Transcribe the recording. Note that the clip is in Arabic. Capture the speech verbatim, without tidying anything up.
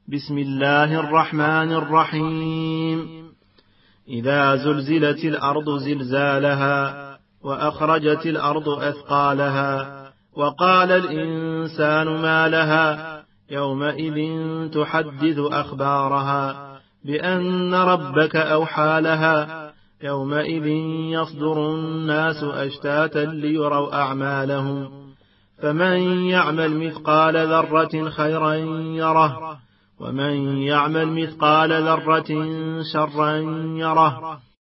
بسم الله الرحمن الرحيم. إذا زلزلت الأرض زلزالها وأخرجت الأرض أثقالها وقال الإنسان ما لها يومئذ تحدث أخبارها بأن ربك أوحى لها يومئذ يصدر الناس أشتاتا ليروا أعمالهم فمن يعمل مثقال ذرة خيرا يره ومن يعمل مثقال ذرة شرا يره